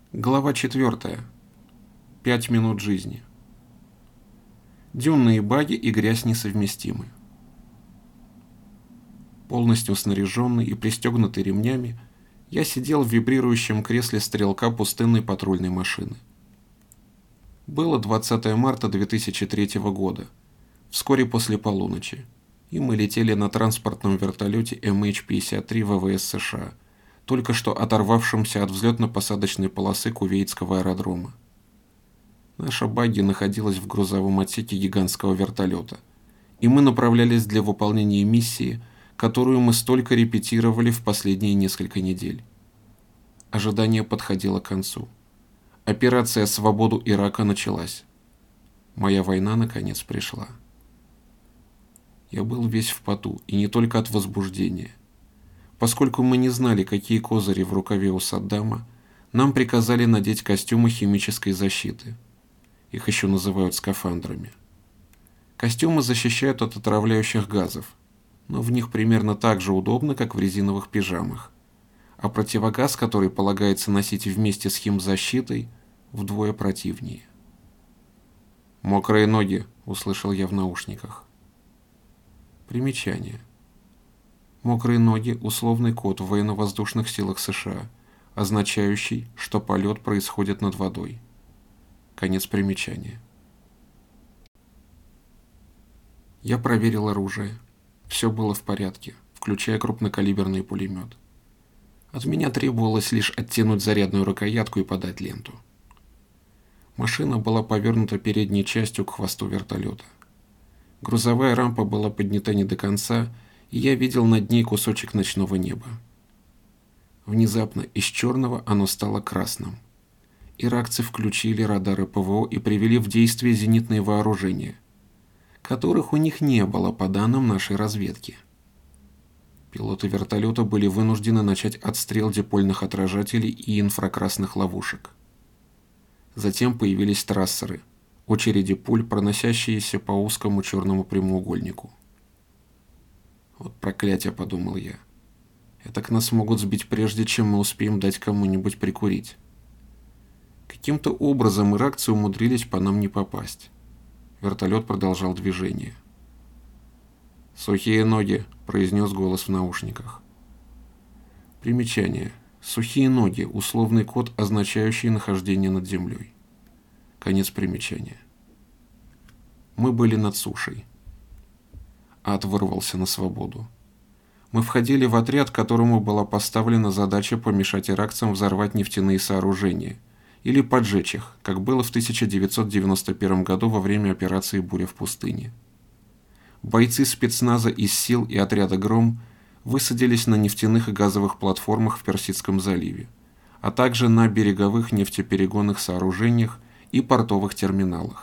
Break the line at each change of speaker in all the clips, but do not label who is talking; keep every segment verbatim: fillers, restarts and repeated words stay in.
Глава четвертая. Пять минут жизни. Дюнные баги и грязь несовместимы. Полностью снаряженный и пристегнутый ремнями, я сидел в вибрирующем кресле стрелка пустынной патрульной машины. Было двадцатое марта две тысячи третьего года, вскоре после полуночи, и мы летели на транспортном вертолете эм эйч пятьдесят три вэ вэ эс США, только что оторвавшемся от взлетно-посадочной полосы Кувейтского аэродрома. Наша багги находилась в грузовом отсеке гигантского вертолета, и мы направлялись для выполнения миссии, которую мы столько репетировали в последние несколько недель. Ожидание подходило к концу. Операция «Свободу Ирака» началась. Моя война наконец пришла. Я был весь в поту, и не только от возбуждения. Поскольку мы не знали, какие козыри в рукаве у Саддама, нам приказали надеть костюмы химической защиты. Их еще называют скафандрами. Костюмы защищают от отравляющих газов, но в них примерно так же удобно, как в резиновых пижамах. А противогаз, который полагается носить вместе с химзащитой, вдвое противнее. «Мокрые ноги», — услышал я в наушниках. Примечание. Мокрые ноги – условный код в военно-воздушных силах США, означающий, что полет происходит над водой. Конец примечания. Я проверил оружие. Все было в порядке, включая крупнокалиберный пулемет. От меня требовалось лишь оттянуть зарядную рукоятку и подать ленту. Машина была повернута передней частью к хвосту вертолета. Грузовая рампа была поднята не до конца, и я видел над ней кусочек ночного неба. Внезапно из черного оно стало красным. Иракцы включили радары пэ вэ о и привели в действие зенитные вооружения, которых у них не было по данным нашей разведки. Пилоты вертолета были вынуждены начать отстрел дипольных отражателей и инфракрасных ловушек. Затем появились трассеры, очереди пуль, проносящиеся по узкому черному прямоугольнику. «Вот проклятие», — подумал я. «Этак нас могут сбить прежде, чем мы успеем дать кому-нибудь прикурить». Каким-то образом иракцы умудрились по нам не попасть. Вертолет продолжал движение. «Сухие ноги», — произнес голос в наушниках. Примечание. «Сухие ноги» — условный код, означающий нахождение над землей. Конец примечания. Мы были над сушей. Ад вырвался на свободу. Мы входили в отряд, которому была поставлена задача помешать иракцам взорвать нефтяные сооружения или поджечь их, как было в тысяча девятьсот девяносто первом году во время операции «Буря в пустыне». Бойцы спецназа из сил и отряда «Гром» высадились на нефтяных и газовых платформах в Персидском заливе, а также на береговых нефтеперегонных сооружениях и портовых терминалах.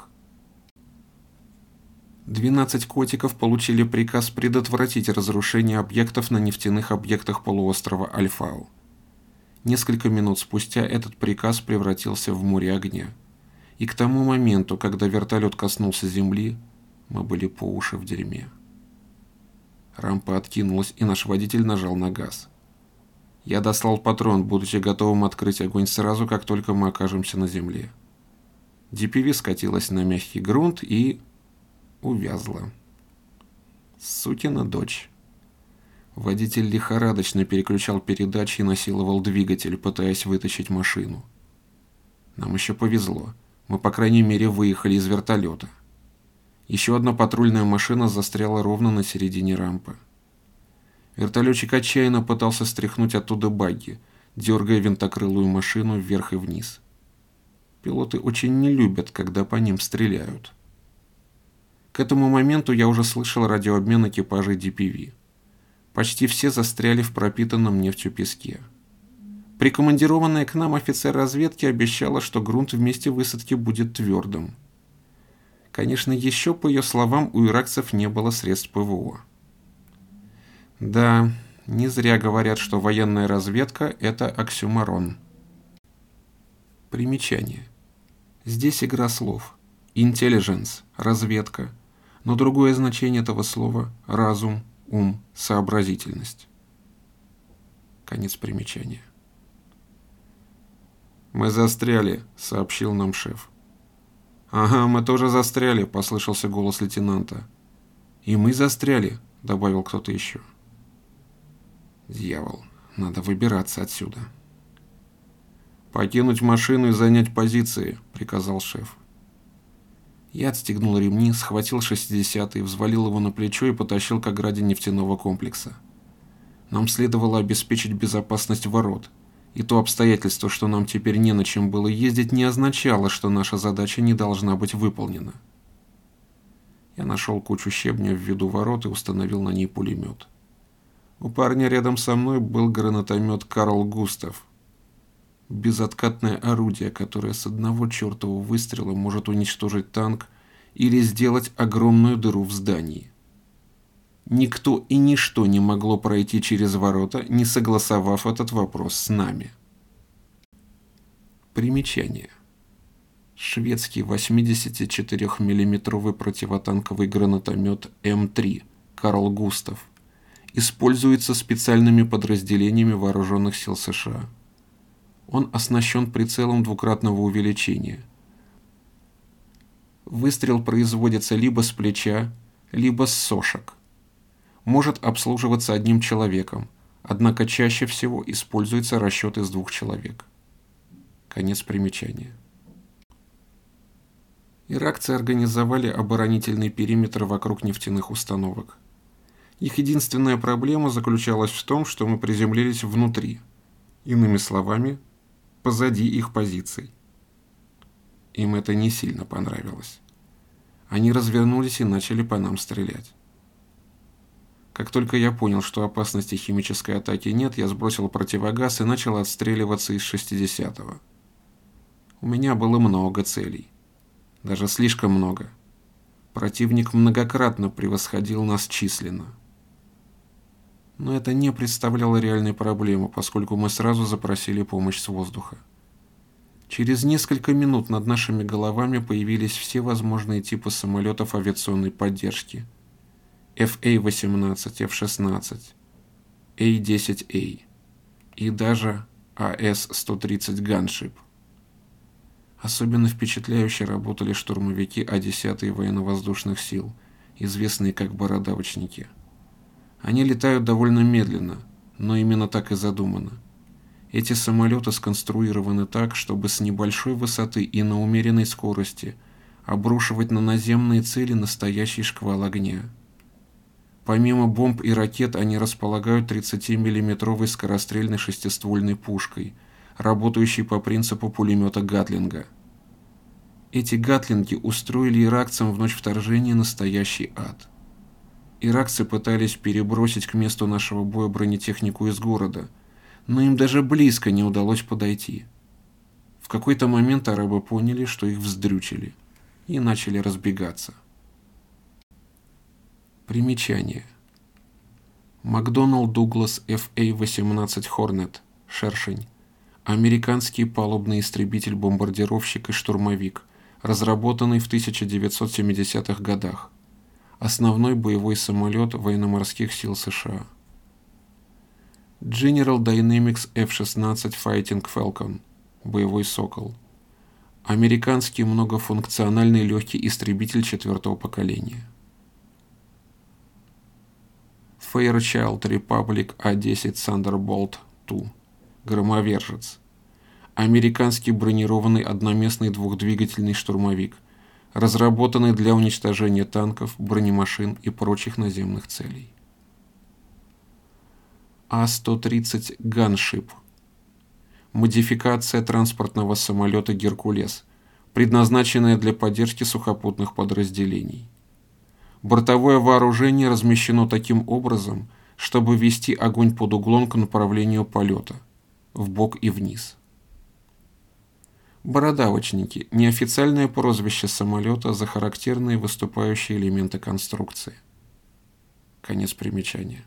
двенадцать котиков получили приказ предотвратить разрушение объектов на нефтяных объектах полуострова Аль-Фау. Несколько минут спустя этот приказ превратился в море огня. И к тому моменту, когда вертолет коснулся земли, мы были по уши в дерьме. Рампа откинулась, и наш водитель нажал на газ. Я достал патрон, будучи готовым открыть огонь сразу, как только мы окажемся на земле. ди пи ви скатилась на мягкий грунт и... увязла. Сукина дочь. Водитель лихорадочно переключал передачи и насиловал двигатель, пытаясь вытащить машину. Нам еще повезло. Мы, по крайней мере, выехали из вертолета. Еще одна патрульная машина застряла ровно на середине рампы. Вертолетчик отчаянно пытался стряхнуть оттуда багги, дергая винтокрылую машину вверх и вниз. Пилоты очень не любят, когда по ним стреляют. К этому моменту я уже слышал радиообмен экипажей ди пи ви. Почти все застряли в пропитанном нефтью песке. Прикомандированная к нам офицер разведки обещала, что грунт в месте высадки будет твердым. Конечно, еще, по ее словам, у иракцев не было средств пэ вэ о. Да, не зря говорят, что военная разведка – это оксюморон. Примечание. Здесь игра слов. Intelligence – разведка, но другое значение этого слова – разум, ум, сообразительность. Конец примечания. «Мы застряли», — сообщил нам шеф. «Ага, мы тоже застряли», — послышался голос лейтенанта. «И мы застряли», — добавил кто-то еще. «Дьявол, надо выбираться отсюда». «Покинуть машину и занять позиции», — приказал шеф. Я отстегнул ремни, схватил шестидесятый, взвалил его на плечо и потащил к ограде нефтяного комплекса. Нам следовало обеспечить безопасность ворот, и то обстоятельство, что нам теперь не на чем было ездить, не означало, что наша задача не должна быть выполнена. Я нашел кучу щебня в виду ворот и установил на ней пулемет. У парня рядом со мной был гранатомет «Карл Густав». Безоткатное орудие, которое с одного чертового выстрела может уничтожить танк или сделать огромную дыру в здании. Никто и ничто не могло пройти через ворота, не согласовав этот вопрос с нами. Примечание. Шведский восьмидесятичетырёхмиллиметровый противотанковый гранатомет эм три «Карл Густав» используется специальными подразделениями вооруженных сил США. Он оснащен прицелом двукратного увеличения. Выстрел производится либо с плеча, либо с сошек. Может обслуживаться одним человеком, однако чаще всего используется расчет из двух человек. Конец примечания. Иракцы организовали оборонительный периметр вокруг нефтяных установок. Их единственная проблема заключалась в том, что мы приземлились внутри, иными словами, позади их позиций. Им это не сильно понравилось. Они развернулись и начали по нам стрелять. Как только я понял, что опасности химической атаки нет, я сбросил противогаз и начал отстреливаться из шестидесятого. У меня было много целей. Даже слишком много. Противник многократно превосходил нас численно. Но это не представляло реальной проблемы, поскольку мы сразу запросили помощь с воздуха. Через несколько минут над нашими головами появились все возможные типы самолетов авиационной поддержки. эф эй восемнадцать, эф шестнадцать, эй десять эй и даже а эс сто тридцать Gunship. Особенно впечатляюще работали штурмовики а десять военно-воздушных сил, известные как бородавочники. Они летают довольно медленно, но именно так и задумано. Эти самолеты сконструированы так, чтобы с небольшой высоты и на умеренной скорости обрушивать на наземные цели настоящий шквал огня. Помимо бомб и ракет они располагают тридцатимиллиметровой скорострельной шестиствольной пушкой, работающей по принципу пулемета Гатлинга. Эти гатлинги устроили иракцам в ночь вторжения настоящий ад. Иракцы пытались перебросить к месту нашего боя бронетехнику из города, но им даже близко не удалось подойти. В какой-то момент арабы поняли, что их вздрючили, и начали разбегаться. Примечание. Макдоналл Дуглас эф эй восемнадцать Hornet, шершень. Американский палубный истребитель-бомбардировщик и штурмовик, разработанный в тысяча девятьсот семидесятых годах. Основной боевой самолет военно-морских сил США. General Dynamics эф шестнадцать Fighting Falcon, боевой сокол. Американский многофункциональный легкий истребитель четвертого поколения. Fairchild Republic а десять Thunderbolt два, громовержец. Американский бронированный одноместный двухдвигательный штурмовик, разработанный для уничтожения танков, бронемашин и прочих наземных целей. а сто тридцать Gunship. Модификация транспортного самолета «Геркулес», предназначенная для поддержки сухопутных подразделений. Бортовое вооружение размещено таким образом, чтобы вести огонь под углом к направлению полета, вбок и вниз. Бородавочники – неофициальное прозвище самолета за характерные выступающие элементы конструкции. Конец примечания.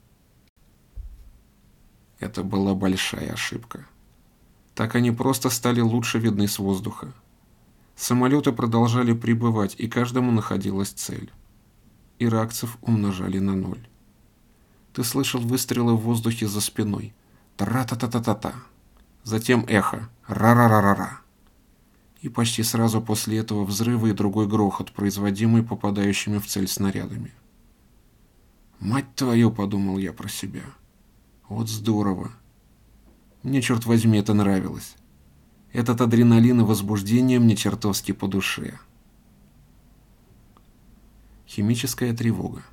Это была большая ошибка. Так они просто стали лучше видны с воздуха. Самолеты продолжали прибывать, и каждому находилась цель. Иракцев умножали на ноль. Ты слышал выстрелы в воздухе за спиной. Тра-та-та-та-та-та. Затем эхо. Ра-ра-ра-ра-ра. И почти сразу после этого взрывы и другой грохот, производимый попадающими в цель снарядами. «Мать твою!» — подумал я про себя. «Вот здорово! Мне, черт возьми, это нравилось. Этот адреналин и возбуждение мне чертовски по душе». Химическая тревога.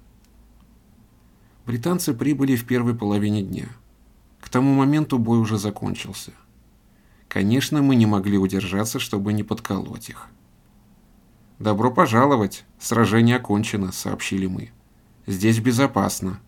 Британцы прибыли в первой половине дня. К тому моменту бой уже закончился. Конечно, мы не могли удержаться, чтобы не подколоть их. «Добро пожаловать! Сражение окончено», — сообщили мы. «Здесь безопасно».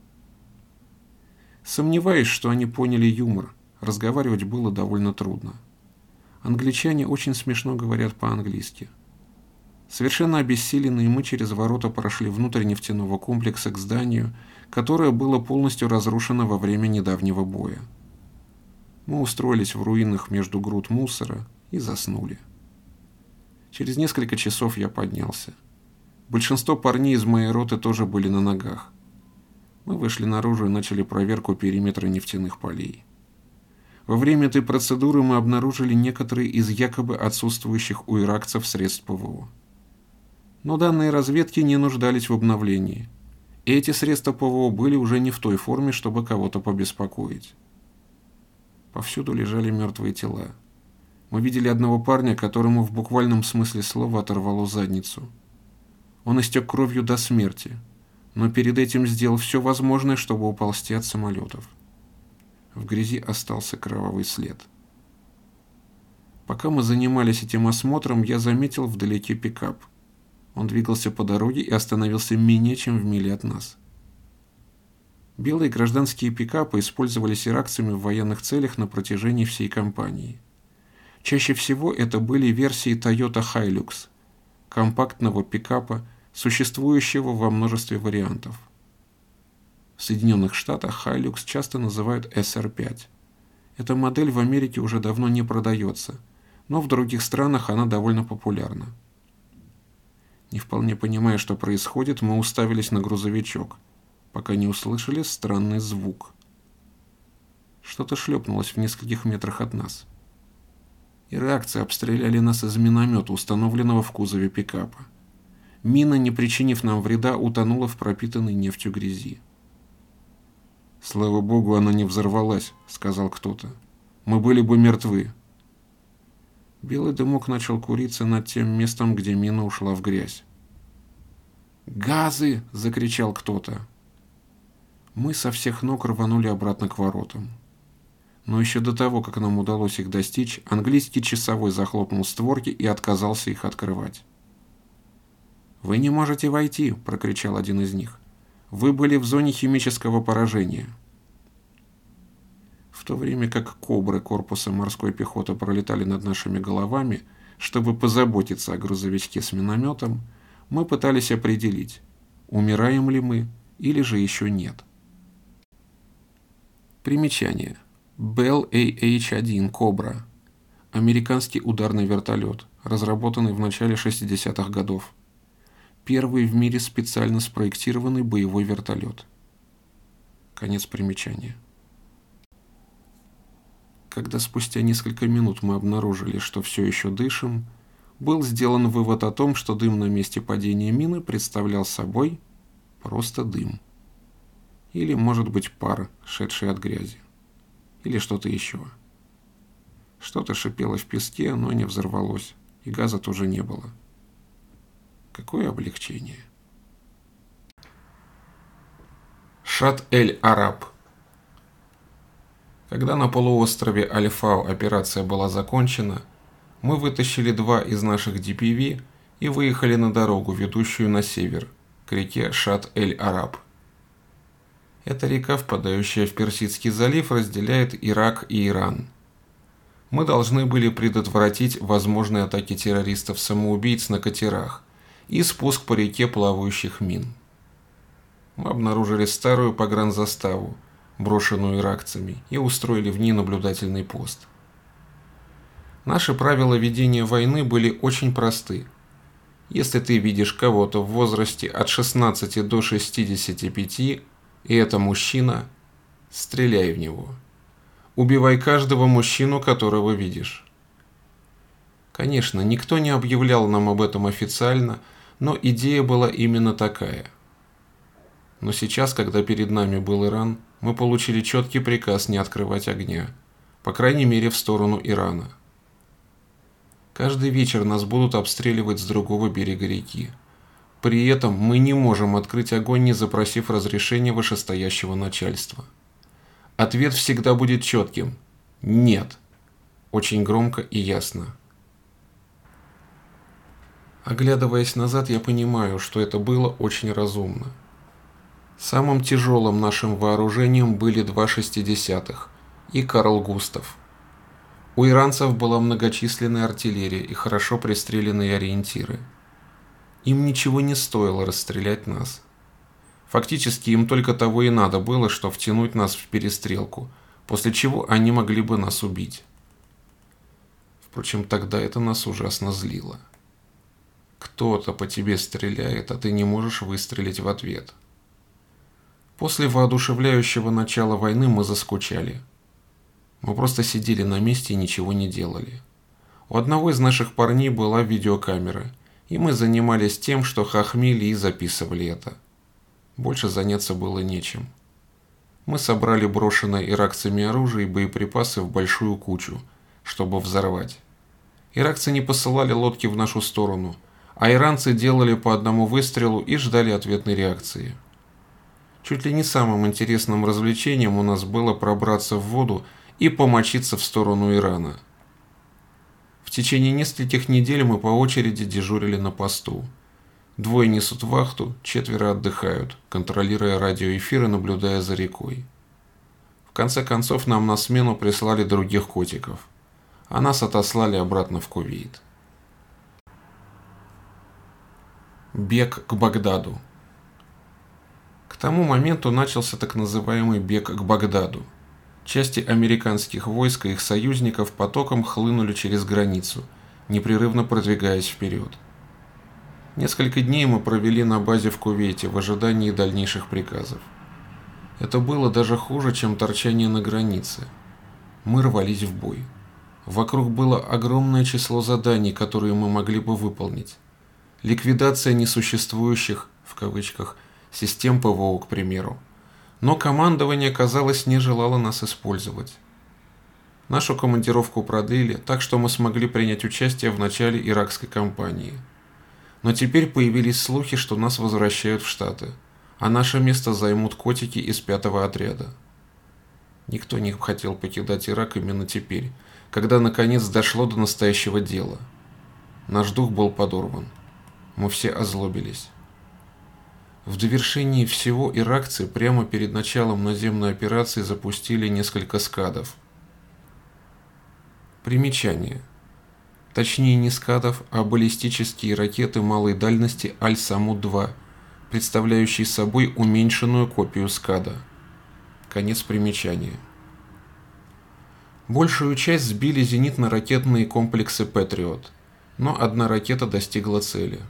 Сомневаюсь, что они поняли юмор. Разговаривать было довольно трудно. Англичане очень смешно говорят по-английски. Совершенно обессиленные мы через ворота прошли внутрь нефтяного комплекса к зданию, которое было полностью разрушено во время недавнего боя. Мы устроились в руинах между груд мусора и заснули. Через несколько часов я поднялся. Большинство парней из моей роты тоже были на ногах. Мы вышли наружу и начали проверку периметра нефтяных полей. Во время этой процедуры мы обнаружили некоторые из якобы отсутствующих у иракцев средств ПВО. Но данные разведки не нуждались в обновлении. И эти средства ПВО были уже не в той форме, чтобы кого-то побеспокоить. Повсюду лежали мертвые тела. Мы видели одного парня, которому в буквальном смысле слова оторвало задницу. Он истек кровью до смерти, но перед этим сделал все возможное, чтобы уползти от самолетов. В грязи остался кровавый след. Пока мы занимались этим осмотром, я заметил вдалеке пикап. Он двигался по дороге и остановился менее чем в миле от нас. Белые гражданские пикапы использовались иракцами в военных целях на протяжении всей кампании. Чаще всего это были версии Toyota Hilux, компактного пикапа, существующего во множестве вариантов. В Соединенных Штатах Hilux часто называют эс эр пять. Эта модель в Америке уже давно не продается, но в других странах она довольно популярна. Не вполне понимая, что происходит, мы уставились на грузовичок, пока не услышали странный звук. Что-то шлепнулось в нескольких метрах от нас. Иракцы обстреляли нас из миномета, установленного в кузове пикапа. Мина, не причинив нам вреда, утонула в пропитанной нефтью грязи. «Слава богу, она не взорвалась», — сказал кто-то. «Мы были бы мертвы». Белый дымок начал куриться над тем местом, где мина ушла в грязь. «Газы!» — закричал кто-то. Мы со всех ног рванули обратно к воротам. Но еще до того, как нам удалось их достичь, английский часовой захлопнул створки и отказался их открывать. «Вы не можете войти!» — прокричал один из них. «Вы были в зоне химического поражения». В то время как «Кобры» корпуса морской пехоты пролетали над нашими головами, чтобы позаботиться о грузовичке с минометом, мы пытались определить, умираем ли мы или же еще нет. Примечание. Bell эй эйч один «Кобра» – американский ударный вертолет, разработанный в начале шестидесятых годов. Первый в мире специально спроектированный боевой вертолет. Конец примечания. Когда спустя несколько минут мы обнаружили, что все еще дышим, был сделан вывод о том, что дым на месте падения мины представлял собой просто дым. Или, может быть, пар, шедший от грязи. Или что-то еще. Что-то шипело в песке, но не взорвалось, и газа тоже не было. Какое облегчение. Шат-эль-Араб. Когда на полуострове Аль-Фау операция была закончена, мы вытащили два из наших ди пи ви и выехали на дорогу, ведущую на север, к реке Шат-эль-Араб. Эта река, впадающая в Персидский залив, разделяет Ирак и Иран. Мы должны были предотвратить возможные атаки террористов-самоубийц на катерах и спуск по реке плавающих мин. Мы обнаружили старую погранзаставу, брошенную иракцами, и устроили в ней наблюдательный пост. Наши правила ведения войны были очень просты. Если ты видишь кого-то в возрасте от шестнадцати до шестидесяти пяти, и это мужчина, стреляй в него. Убивай каждого мужчину, которого видишь. Конечно, никто не объявлял нам об этом официально, но идея была именно такая. Но сейчас, когда перед нами был Иран, мы получили четкий приказ не открывать огня, по крайней мере в сторону Ирана. Каждый вечер нас будут обстреливать с другого берега реки. При этом мы не можем открыть огонь, не запросив разрешения вышестоящего начальства. Ответ всегда будет четким – нет. Очень громко и ясно. Оглядываясь назад, я понимаю, что это было очень разумно. Самым тяжелым нашим вооружением были два шестидесятых и Карл Густав. У иранцев была многочисленная артиллерия и хорошо пристреленные ориентиры. Им ничего не стоило расстрелять нас. Фактически им только того и надо было, что втянуть нас в перестрелку, после чего они могли бы нас убить. Впрочем, тогда это нас ужасно злило. Кто-то по тебе стреляет, а ты не можешь выстрелить в ответ. После воодушевляющего начала войны мы заскучали. Мы просто сидели на месте и ничего не делали. У одного из наших парней была видеокамера, и мы занимались тем, что хохмели и записывали это. Больше заняться было нечем. Мы собрали брошенное иракцами оружие и боеприпасы в большую кучу, чтобы взорвать. Иракцы не посылали лодки в нашу сторону, а иранцы делали по одному выстрелу и ждали ответной реакции. Чуть ли не самым интересным развлечением у нас было пробраться в воду и помочиться в сторону Ирана. В течение нескольких недель мы по очереди дежурили на посту. Двое несут вахту, четверо отдыхают, контролируя радиоэфир и наблюдая за рекой. В конце концов нам на смену прислали других котиков, а нас отослали обратно в Кувейт. Бег к Багдаду. К тому моменту начался так называемый бег к Багдаду. Части американских войск и их союзников потоком хлынули через границу, непрерывно продвигаясь вперед. Несколько дней мы провели на базе в Кувейте в ожидании дальнейших приказов. Это было даже хуже, чем торчание на границе. Мы рвались в бой. Вокруг было огромное число заданий, которые мы могли бы выполнить. Ликвидация несуществующих, в кавычках, систем ПВО, к примеру. Но командование, казалось, не желало нас использовать. Нашу командировку продлили, так что мы смогли принять участие в начале иракской кампании. Но теперь появились слухи, что нас возвращают в Штаты, а наше место займут котики из пятого отряда. Никто не хотел покидать Ирак именно теперь, когда наконец дошло до настоящего дела. Наш дух был подорван. Мы все озлобились. В довершении всего иракцы прямо перед началом наземной операции запустили несколько скадов. Примечание. Точнее не скадов, а баллистические ракеты малой дальности Аль-Самуд-два, представляющие собой уменьшенную копию скада. Конец примечания. Большую часть сбили зенитно-ракетные комплексы «Патриот», но одна ракета достигла цели.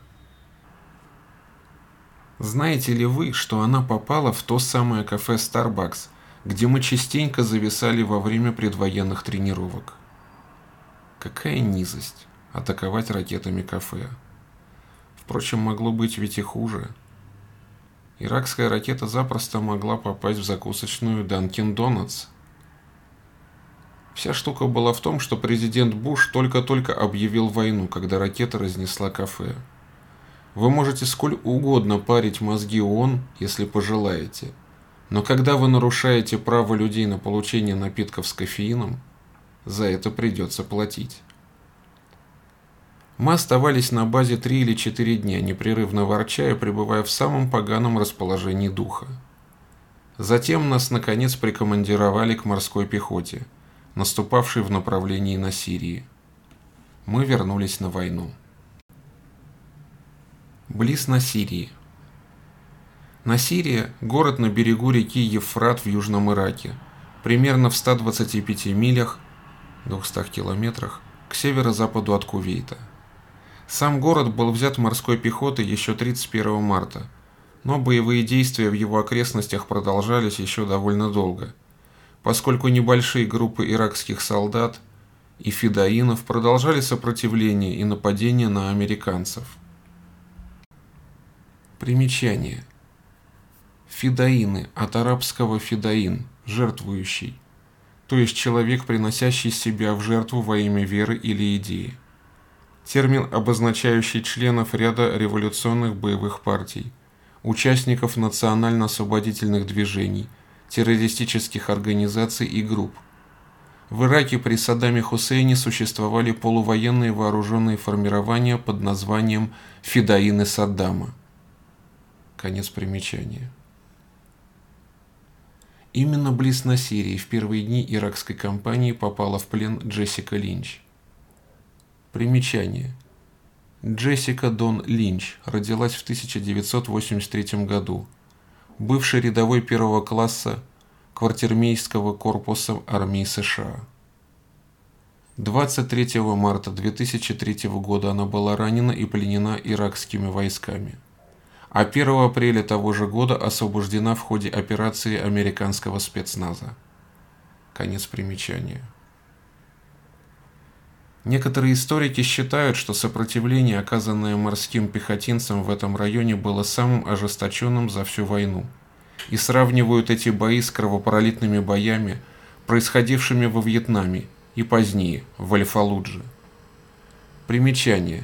Знаете ли вы, что она попала в то самое кафе Starbucks, где мы частенько зависали во время предвоенных тренировок? Какая низость – атаковать ракетами кафе. Впрочем, могло быть ведь и хуже. Иракская ракета запросто могла попасть в закусочную Dunkin' Donuts. Вся штука была в том, что президент Буш только-только объявил войну, когда ракета разнесла кафе. Вы можете сколь угодно парить мозги ООН, если пожелаете, но когда вы нарушаете право людей на получение напитков с кофеином, за это придется платить. Мы оставались на базе три или четыре дня, непрерывно ворча и пребывая в самом поганом расположении духа. Затем нас, наконец, прикомандировали к морской пехоте, наступавшей в направлении на Сирии. Мы вернулись на войну. Близ Насирии. Насирия – город на берегу реки Евфрат в Южном Ираке, примерно в ста двадцати пяти милях, двухстах километрах, к северо-западу от Кувейта. Сам город был взят морской пехотой еще тридцать первого марта, но боевые действия в его окрестностях продолжались еще довольно долго, поскольку небольшие группы иракских солдат, и фидаинов продолжали сопротивление и нападение на американцев. Примечание. Фидаины от арабского фидаин – жертвующий, то есть человек, приносящий себя в жертву во имя веры или идеи. Термин, обозначающий членов ряда революционных боевых партий, участников национально-освободительных движений, террористических организаций и групп. В Ираке при Саддаме Хусейне существовали полувоенные вооруженные формирования под названием «Фидаины Саддама». Конец примечания. Именно близ Насирии в первые дни иракской кампании попала в плен Джессика Линч. Примечание. Джессика Дон Линч родилась в тысяча девятьсот восемьдесят третьем году, бывший рядовой первого класса квартирмейского корпуса армии США. двадцать третьего марта две тысячи третьего года она была ранена и пленена иракскими войсками, а первого апреля того же года освобождена в ходе операции американского спецназа. Конец примечания. Некоторые историки считают, что сопротивление, оказанное морским пехотинцам в этом районе, было самым ожесточенным за всю войну, и сравнивают эти бои с кровопролитными боями, происходившими во Вьетнаме и позднее в Аль-Фаллудже. Примечание.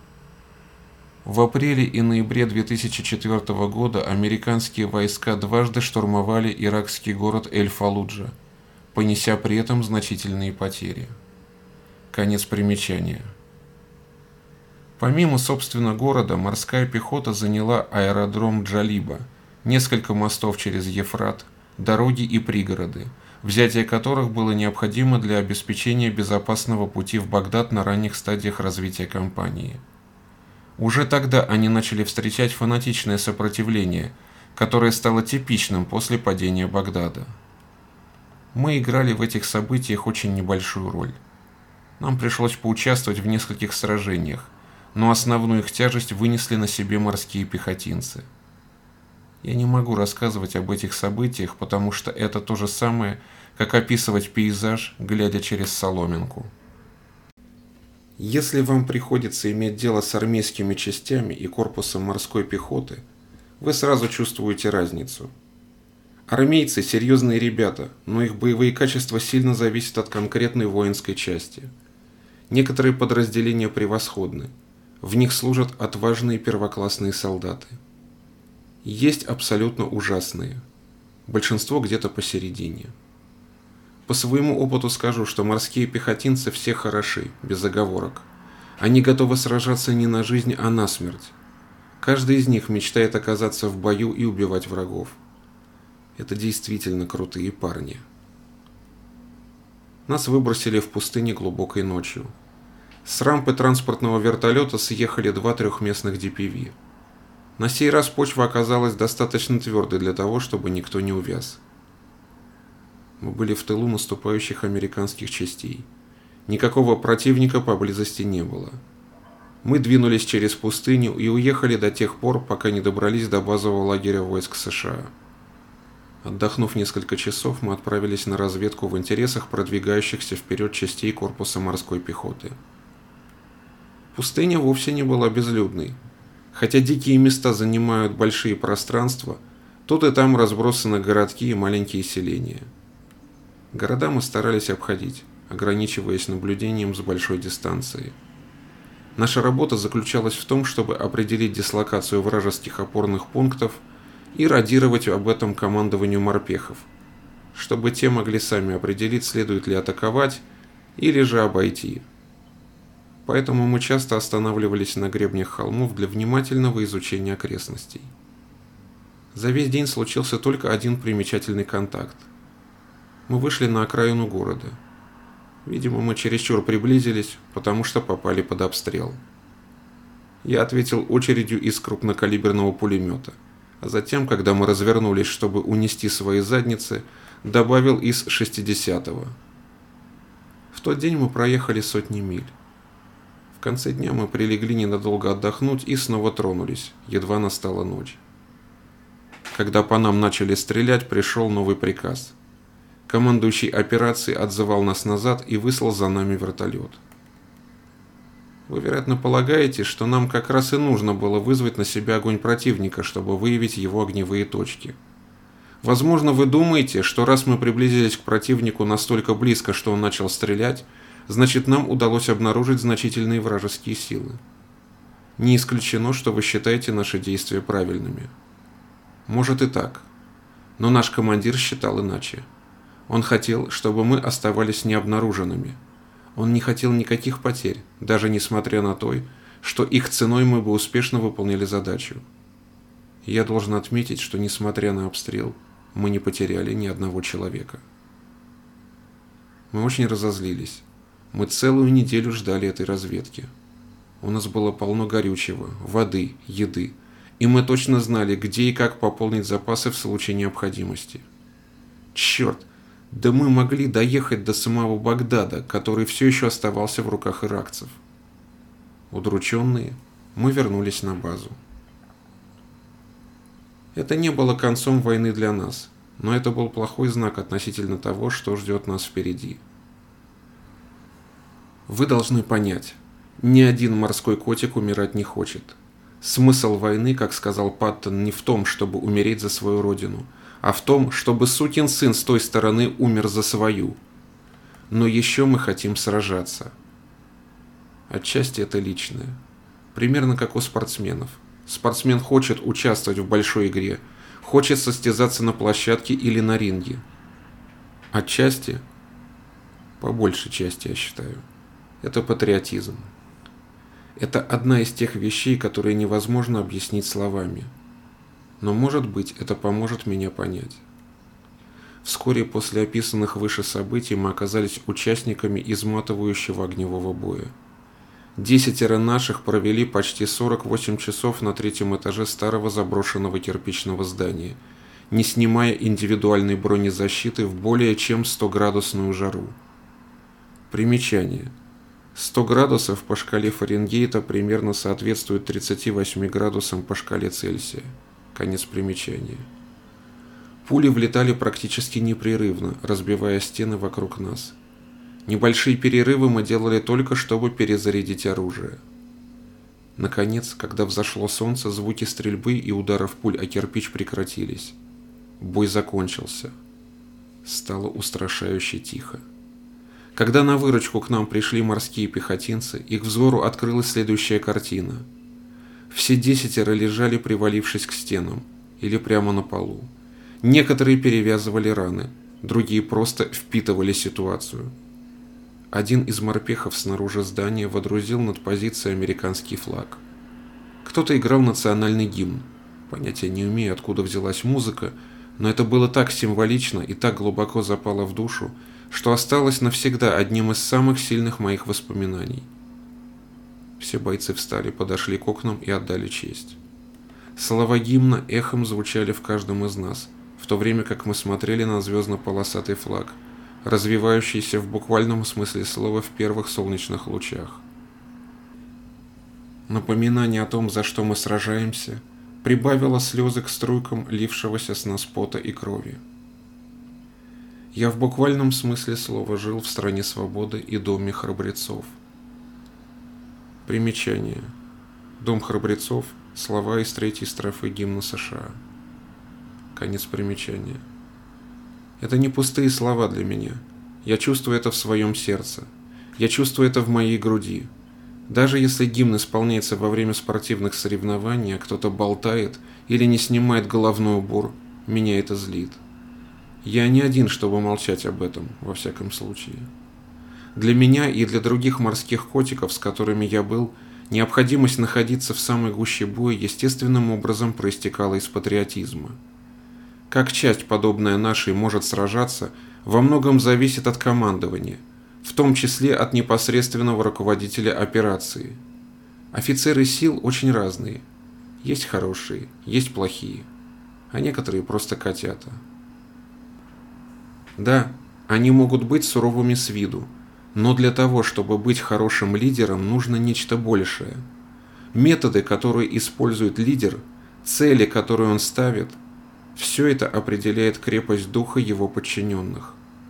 В апреле и ноябре две тысячи четвёртого года американские войска дважды штурмовали иракский город Эль-Фаллуджа, понеся при этом значительные потери. Конец примечания. Помимо, собственно, города, морская пехота заняла аэродром Джалиба, несколько мостов через Ефрат, дороги и пригороды, взятие которых было необходимо для обеспечения безопасного пути в Багдад на ранних стадиях развития кампании. Уже тогда они начали встречать фанатичное сопротивление, которое стало типичным после падения Багдада. Мы играли в этих событиях очень небольшую роль. Нам пришлось поучаствовать в нескольких сражениях, но основную их тяжесть вынесли на себе морские пехотинцы. Я не могу рассказывать об этих событиях, потому что это то же самое, как описывать пейзаж, глядя через соломинку. Если вам приходится иметь дело с армейскими частями и корпусом морской пехоты, вы сразу чувствуете разницу. Армейцы – серьезные ребята, но их боевые качества сильно зависят от конкретной воинской части. Некоторые подразделения превосходны. В них служат отважные первоклассные солдаты. Есть абсолютно ужасные. Большинство где-то посередине. По своему опыту скажу, что морские пехотинцы все хороши, без оговорок. Они готовы сражаться не на жизнь, а на смерть. Каждый из них мечтает оказаться в бою и убивать врагов. Это действительно крутые парни. Нас выбросили в пустыне глубокой ночью. С рампы транспортного вертолета съехали два трехместных ди пи ви. На сей раз почва оказалась достаточно твердой для того, чтобы никто не увяз. Мы были в тылу наступающих американских частей. Никакого противника поблизости не было. Мы двинулись через пустыню и уехали до тех пор, пока не добрались до базового лагеря войск США. Отдохнув несколько часов, мы отправились на разведку в интересах продвигающихся вперед частей корпуса морской пехоты. Пустыня вовсе не была безлюдной. Хотя дикие места занимают большие пространства, тут и там разбросаны городки и маленькие селения. Города мы старались обходить, ограничиваясь наблюдением с большой дистанции. Наша работа заключалась в том, чтобы определить дислокацию вражеских опорных пунктов и радировать об этом командованию морпехов, чтобы те могли сами определить, следует ли атаковать или же обойти. Поэтому мы часто останавливались на гребнях холмов для внимательного изучения окрестностей. За весь день случился только один примечательный контакт. Мы вышли на окраину города. Видимо, мы чересчур приблизились, потому что попали под обстрел. Я ответил очередью из крупнокалиберного пулемета, а затем, когда мы развернулись, чтобы унести свои задницы, добавил из шестидесятого. В тот день мы проехали сотни миль. В конце дня мы прилегли ненадолго отдохнуть и снова тронулись, едва настала ночь. Когда по нам начали стрелять, пришел новый приказ. Командующий операцией отзывал нас назад и выслал за нами вертолет. Вы, вероятно, полагаете, что нам как раз и нужно было вызвать на себя огонь противника, чтобы выявить его огневые точки. Возможно, вы думаете, что раз мы приблизились к противнику настолько близко, что он начал стрелять, значит, нам удалось обнаружить значительные вражеские силы. Не исключено, что вы считаете наши действия правильными. Может и так. Но наш командир считал иначе. Он хотел, чтобы мы оставались необнаруженными. Он не хотел никаких потерь, даже несмотря на то, что их ценой мы бы успешно выполнили задачу. Я должен отметить, что несмотря на обстрел, мы не потеряли ни одного человека. Мы очень разозлились. Мы целую неделю ждали этой разведки. У нас было полно горючего, воды, еды, и мы точно знали, где и как пополнить запасы в случае необходимости. Черт! Да мы могли доехать до самого Багдада, который все еще оставался в руках иракцев. Удрученные, мы вернулись на базу. Это не было концом войны для нас, но это был плохой знак относительно того, что ждет нас впереди. Вы должны понять, ни один морской котик умирать не хочет. Смысл войны, как сказал Паттон, не в том, чтобы умереть за свою родину, а в том, чтобы сукин сын с той стороны умер за свою. Но еще мы хотим сражаться. Отчасти это личное. Примерно как у спортсменов. Спортсмен хочет участвовать в большой игре, хочет состязаться на площадке или на ринге. Отчасти, по большей части, я считаю, это патриотизм. Это одна из тех вещей, которые невозможно объяснить словами. Но, может быть, это поможет меня понять. Вскоре после описанных выше событий мы оказались участниками изматывающего огневого боя. Десятеро наших провели почти сорок восемь часов на третьем этаже старого заброшенного кирпичного здания, не снимая индивидуальной бронезащиты в более чем стоградусную жару. Примечание. сто градусов по шкале Фаренгейта примерно соответствует тридцати восьми градусам по шкале Цельсия. Конец примечания. Пули влетали практически непрерывно, разбивая стены вокруг нас. Небольшие перерывы мы делали только, чтобы перезарядить оружие. Наконец, когда взошло солнце, звуки стрельбы и ударов пуль о кирпич прекратились. Бой закончился. Стало устрашающе тихо. Когда на выручку к нам пришли морские пехотинцы, их взору открылась следующая картина. Все десятеро лежали, привалившись к стенам, или прямо на полу. Некоторые перевязывали раны, другие просто впитывали ситуацию. Один из морпехов снаружи здания водрузил над позицией американский флаг. Кто-то играл национальный гимн. Понятия не имею, откуда взялась музыка, но это было так символично и так глубоко запало в душу, что осталось навсегда одним из самых сильных моих воспоминаний. Все бойцы встали, подошли к окнам и отдали честь. Слова гимна эхом звучали в каждом из нас, в то время как мы смотрели на звездно-полосатый флаг, развивающийся в буквальном смысле слова в первых солнечных лучах. Напоминание о том, за что мы сражаемся, прибавило слезы к струйкам лившегося с нас пота и крови. Я в буквальном смысле слова жил в стране свободы и доме храбрецов. Примечание. Дом храбрецов. Слова из третьей строфы гимна США. Конец примечания. Это не пустые слова для меня. Я чувствую это в своем сердце. Я чувствую это в моей груди. Даже если гимн исполняется во время спортивных соревнований, а кто-то болтает или не снимает головной убор, меня это злит. Я не один, чтобы молчать об этом, во всяком случае. Для меня и для других морских котиков, с которыми я был, необходимость находиться в самой гуще боя естественным образом проистекала из патриотизма. Как часть, подобная нашей, может сражаться, во многом зависит от командования, в том числе от непосредственного руководителя операции. Офицеры сил очень разные. Есть хорошие, есть плохие, а некоторые просто котята. Да, они могут быть суровыми с виду, но для того, чтобы быть хорошим лидером, нужно нечто большее. Методы, которые использует лидер, цели, которые он ставит, все это определяет крепость духа его подчиненных.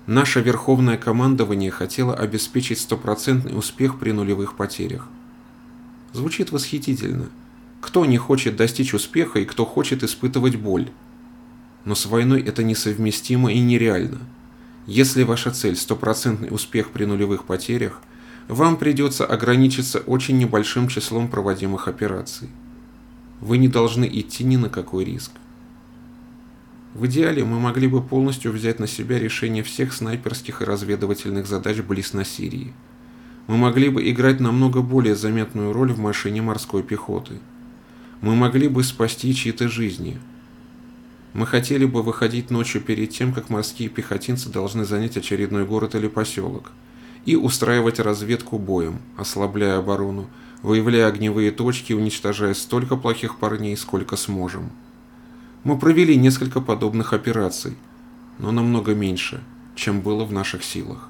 Наше верховное командование хотело обеспечить стопроцентный успех при нулевых потерях. Звучит восхитительно. Кто не хочет достичь успеха и кто хочет испытывать боль? Но с войной это несовместимо и нереально. Если ваша цель – стопроцентный успех при нулевых потерях, вам придется ограничиться очень небольшим числом проводимых операций. Вы не должны идти ни на какой риск. В идеале мы могли бы полностью взять на себя решение всех снайперских и разведывательных задач близ Насирии. Мы могли бы играть намного более заметную роль в машине морской пехоты. Мы могли бы спасти чьи-то жизни. Мы хотели бы выходить ночью перед тем, как морские пехотинцы должны занять очередной город или поселок, и устраивать разведку боем, ослабляя оборону, выявляя огневые точки и уничтожая столько плохих парней, сколько сможем. Мы провели несколько подобных операций, но намного меньше, чем было в наших силах.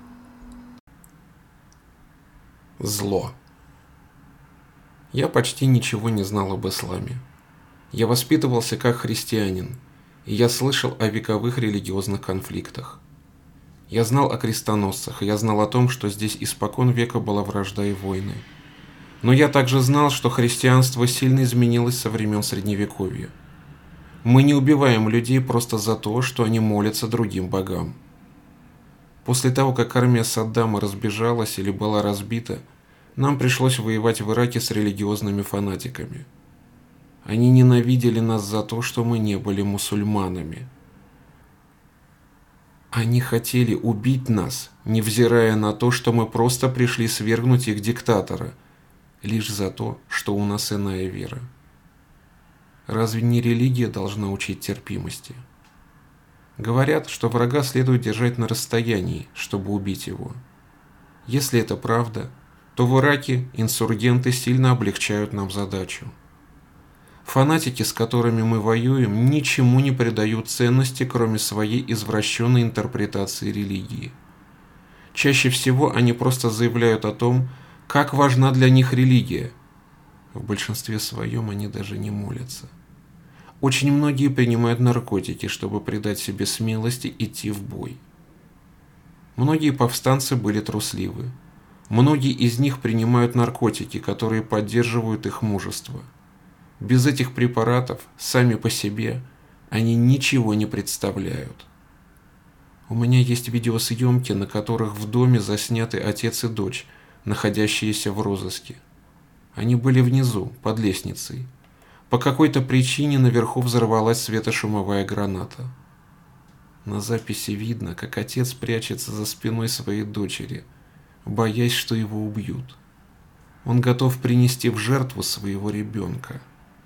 Зло. Я почти ничего не знал об исламе. Я воспитывался как христианин, и я слышал о вековых религиозных конфликтах. Я знал о крестоносцах, и я знал о том, что здесь испокон века была вражда и войны. Но я также знал, что христианство сильно изменилось со времен Средневековья. Мы не убиваем людей просто за то, что они молятся другим богам. После того, как армия Саддама разбежалась или была разбита, нам пришлось воевать в Ираке с религиозными фанатиками. Они ненавидели нас за то, что мы не были мусульманами. Они хотели убить нас, невзирая на то, что мы просто пришли свергнуть их диктатора, лишь за то, что у нас иная вера. Разве не религия должна учить терпимости? Говорят, что врага следует держать на расстоянии, чтобы убить его. Если это правда, то в Ираке инсургенты сильно облегчают нам задачу. Фанатики, с которыми мы воюем, ничему не придают ценности, кроме своей извращенной интерпретации религии. Чаще всего они просто заявляют о том, как важна для них религия. В большинстве своем они даже не молятся. Очень многие принимают наркотики, чтобы придать себе смелости идти в бой. Многие повстанцы были трусливы. Многие из них принимают наркотики, которые поддерживают их мужество. Без этих препаратов, сами по себе, они ничего не представляют. У меня есть видеосъемки, на которых в доме засняты отец и дочь, находящиеся в розыске. Они были внизу, под лестницей. По какой-то причине наверху взорвалась светошумовая граната. На записи видно, как отец прячется за спиной своей дочери, боясь, что его убьют. Он готов принести в жертву своего ребенка.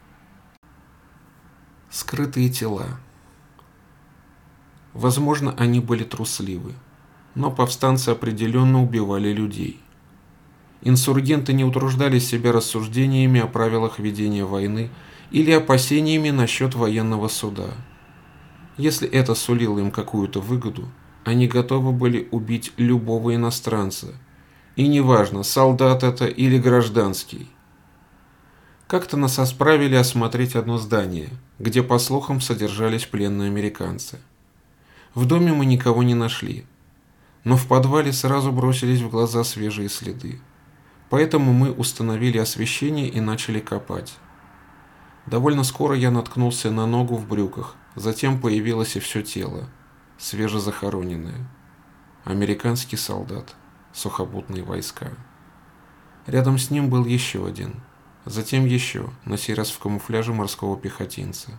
Скрытые тела. Возможно, они были трусливы, но повстанцы определенно убивали людей. Инсургенты не утруждали себя рассуждениями о правилах ведения войны или опасениями насчет военного суда. Если это сулило им какую-то выгоду, они готовы были убить любого иностранца, и неважно, солдат это или гражданский. Как-то нас отправили осмотреть одно здание, где, по слухам, содержались пленные американцы. В доме мы никого не нашли, но в подвале сразу бросились в глаза свежие следы. Поэтому мы установили освещение и начали копать. Довольно скоро я наткнулся на ногу в брюках, затем появилось и все тело, свежезахороненное. Американский солдат, сухопутные войска. Рядом с ним был еще один, затем еще, на сей раз в камуфляже морского пехотинца.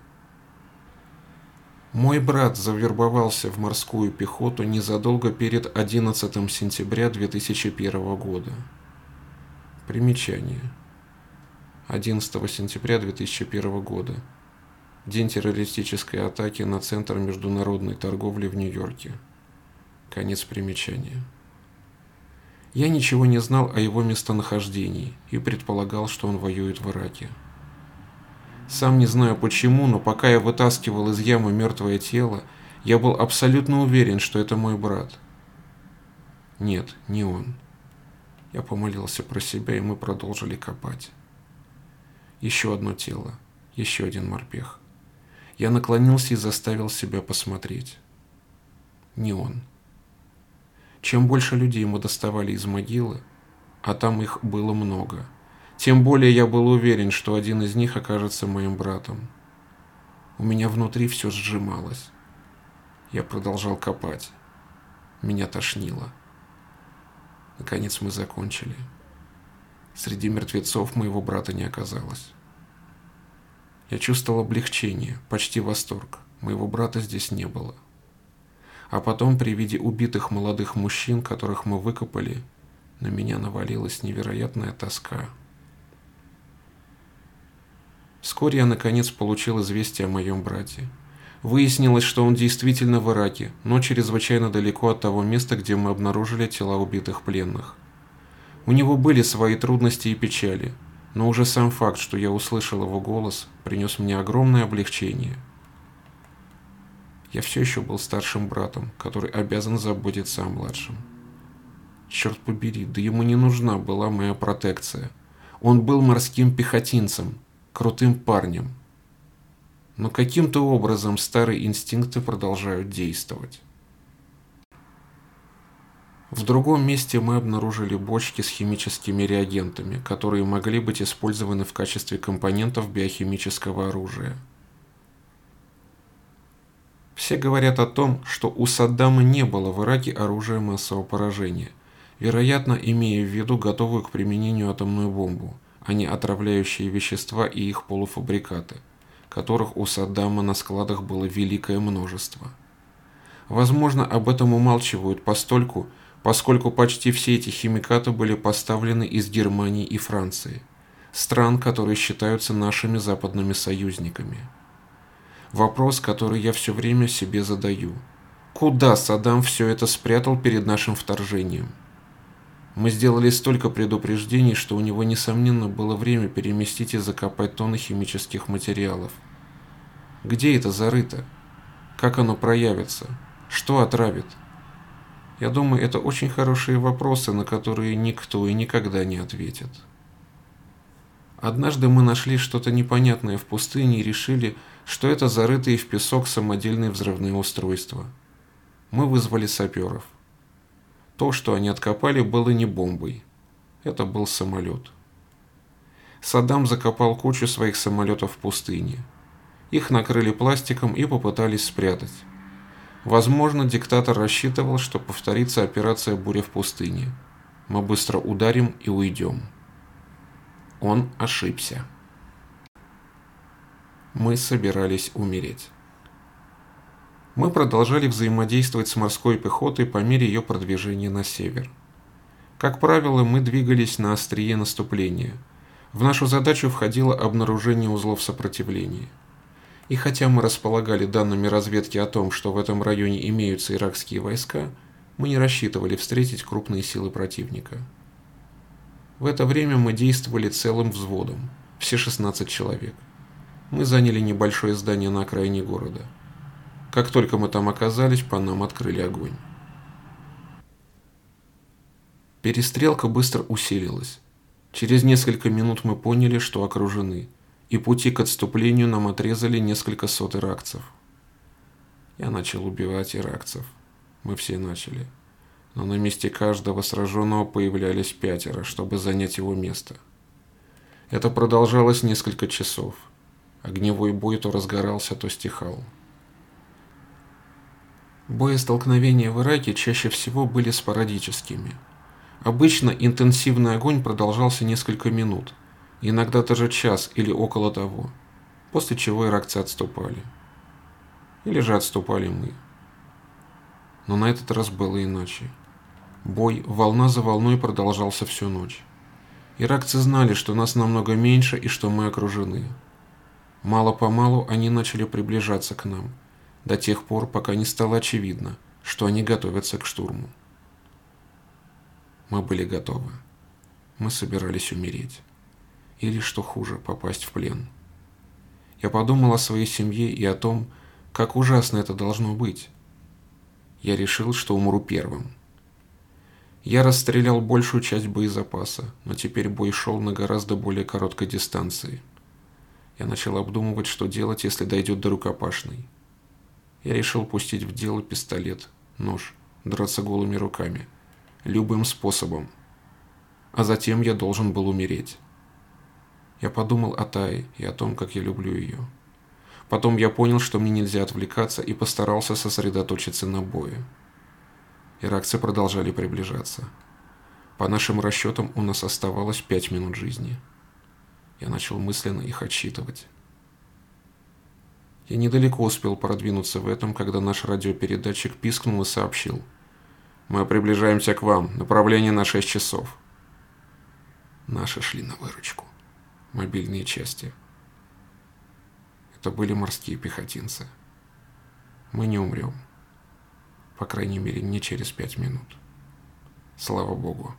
Мой брат завербовался в морскую пехоту незадолго перед одиннадцатым сентября две тысячи первого года. Примечание. одиннадцатого сентября две тысячи первого года. День террористической атаки на Центр международной торговли в Нью-Йорке. Конец примечания. Я ничего не знал о его местонахождении и предполагал, что он воюет в Ираке. Сам не знаю почему, но пока я вытаскивал из ямы мертвое тело, я был абсолютно уверен, что это мой брат. Нет, не он. Я помолился про себя, и мы продолжили копать. Еще одно тело, еще один морпех. Я наклонился и заставил себя посмотреть. Не он. Чем больше людей мы доставали из могилы, а там их было много, тем более я был уверен, что один из них окажется моим братом. У меня внутри все сжималось. Я продолжал копать. Меня тошнило. Наконец мы закончили. Среди мертвецов моего брата не оказалось. Я чувствовал облегчение, почти восторг. Моего брата здесь не было. А потом при виде убитых молодых мужчин, которых мы выкопали, на меня навалилась невероятная тоска. Вскоре я наконец получил известие о моем брате. Выяснилось, что он действительно в Ираке, но чрезвычайно далеко от того места, где мы обнаружили тела убитых пленных. У него были свои трудности и печали, но уже сам факт, что я услышал его голос, принес мне огромное облегчение. Я все еще был старшим братом, который обязан заботиться о младшем. Черт побери, да ему не нужна была моя протекция. Он был морским пехотинцем, крутым парнем. Но каким-то образом старые инстинкты продолжают действовать. В другом месте мы обнаружили бочки с химическими реагентами, которые могли быть использованы в качестве компонентов биохимического оружия. Все говорят о том, что у Саддама не было в Ираке оружия массового поражения, вероятно, имея в виду готовую к применению атомную бомбу, а не отравляющие вещества и их полуфабрикаты, которых у Саддама на складах было великое множество. Возможно, об этом умалчивают постольку, поскольку почти все эти химикаты были поставлены из Германии и Франции, стран, которые считаются нашими западными союзниками. Вопрос, который я все время себе задаю. Куда Саддам все это спрятал перед нашим вторжением? Мы сделали столько предупреждений, что у него, несомненно, было время переместить и закопать тонны химических материалов. Где это зарыто? Как оно проявится? Что отравит? Я думаю, это очень хорошие вопросы, на которые никто и никогда не ответит. Однажды мы нашли что-то непонятное в пустыне и решили, что это зарытые в песок самодельные взрывные устройства. Мы вызвали саперов. То, что они откопали, было не бомбой. Это был самолет. Саддам закопал кучу своих самолетов в пустыне. Их накрыли пластиком и попытались спрятать. Возможно, диктатор рассчитывал, что повторится операция «Буря в пустыне». Мы быстро ударим и уйдем. Он ошибся. Мы собирались умереть. Мы продолжали взаимодействовать с морской пехотой по мере ее продвижения на север. Как правило, мы двигались на острие наступления. В нашу задачу входило обнаружение узлов сопротивления. И хотя мы располагали данными разведки о том, что в этом районе имеются иракские войска, мы не рассчитывали встретить крупные силы противника. В это время мы действовали целым взводом, все шестнадцать человек. Мы заняли небольшое здание на окраине города. Как только мы там оказались, по нам открыли огонь. Перестрелка быстро усилилась. Через несколько минут мы поняли, что окружены, и пути к отступлению нам отрезали несколько сот иракцев. Я начал убивать иракцев. Мы все начали. Но на месте каждого сраженного появлялись пятеро, чтобы занять его место. Это продолжалось несколько часов. Огневой бой то разгорался, то стихал. Боестолкновения в Ираке чаще всего были спорадическими. Обычно интенсивный огонь продолжался несколько минут, иногда даже час или около того, после чего иракцы отступали. Или же отступали мы. Но на этот раз было иначе. Бой волна за волной продолжался всю ночь. Иракцы знали, что нас намного меньше и что мы окружены. Мало-помалу они начали приближаться к нам, до тех пор, пока не стало очевидно, что они готовятся к штурму. Мы были готовы. Мы собирались умереть. Или, что хуже, попасть в плен. Я подумал о своей семье и о том, как ужасно это должно быть. Я решил, что умру первым. Я расстрелял большую часть боезапаса, но теперь бой шел на гораздо более короткой дистанции. Я начал обдумывать, что делать, если дойдет до рукопашной. Я решил пустить в дело пистолет, нож, драться голыми руками, любым способом. А затем я должен был умереть. Я подумал о Тае и о том, как я люблю ее. Потом я понял, что мне нельзя отвлекаться, и постарался сосредоточиться на бою. Иракцы продолжали приближаться. По нашим расчетам, у нас оставалось пять минут жизни. Я начал мысленно их отсчитывать. Я недалеко успел продвинуться в этом, когда наш радиопередатчик пискнул и сообщил: «Мы приближаемся к вам. Направление на шесть часов». Наши шли на выручку. Мобильные части. Это были морские пехотинцы. Мы не умрем. По крайней мере, не через пять минут. Слава Богу.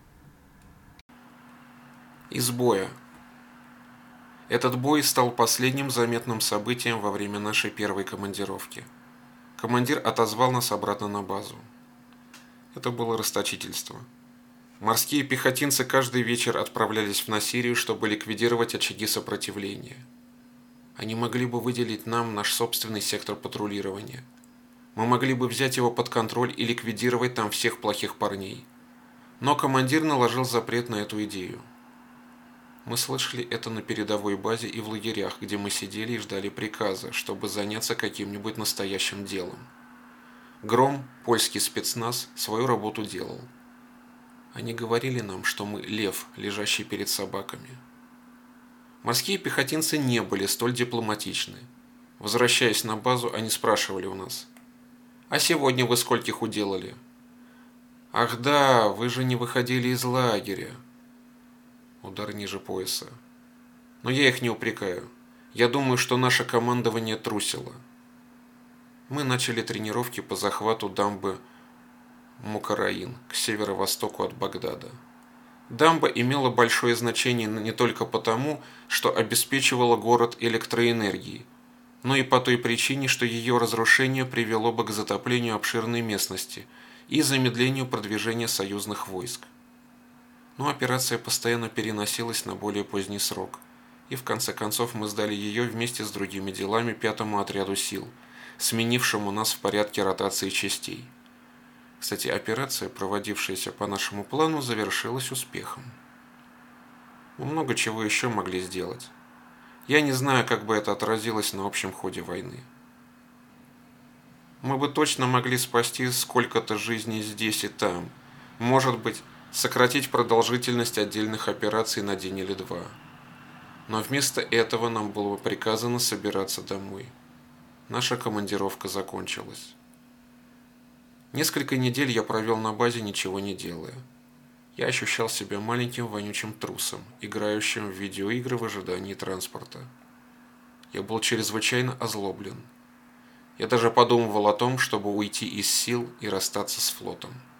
Из боя. Этот бой стал последним заметным событием во время нашей первой командировки. Командир отозвал нас обратно на базу. Это было расточительство. Морские пехотинцы каждый вечер отправлялись в Насирию, чтобы ликвидировать очаги сопротивления. Они могли бы выделить нам наш собственный сектор патрулирования. Мы могли бы взять его под контроль и ликвидировать там всех плохих парней. Но командир наложил запрет на эту идею. Мы слышали это на передовой базе и в лагерях, где мы сидели и ждали приказа, чтобы заняться каким-нибудь настоящим делом. Гром, польский спецназ, свою работу делал. Они говорили нам, что мы лев, лежащий перед собаками. Морские пехотинцы не были столь дипломатичны. Возвращаясь на базу, они спрашивали у нас: «А сегодня вы скольких уделали?» «Ах да, вы же не выходили из лагеря». Удар ниже пояса. Но я их не упрекаю. Я думаю, что наше командование трусило. Мы начали тренировки по захвату дамбы Мукараин к северо-востоку от Багдада. Дамба имела большое значение не только потому, что обеспечивала город электроэнергией, но и по той причине, что ее разрушение привело бы к затоплению обширной местности и замедлению продвижения союзных войск. Но операция постоянно переносилась на более поздний срок, и в конце концов мы сдали ее вместе с другими делами пятому отряду сил, сменившему нас в порядке ротации частей. Кстати, операция, проводившаяся по нашему плану, завершилась успехом. Мы много чего еще могли сделать. Я не знаю, как бы это отразилось на общем ходе войны. Мы бы точно могли спасти сколько-то жизней здесь и там, может быть, сократить продолжительность отдельных операций на день или два. Но вместо этого нам было бы приказано собираться домой. Наша командировка закончилась. Несколько недель я провел на базе, ничего не делая. Я ощущал себя маленьким вонючим трусом, играющим в видеоигры в ожидании транспорта. Я был чрезвычайно озлоблен. Я даже подумывал о том, чтобы уйти из сил и расстаться с флотом.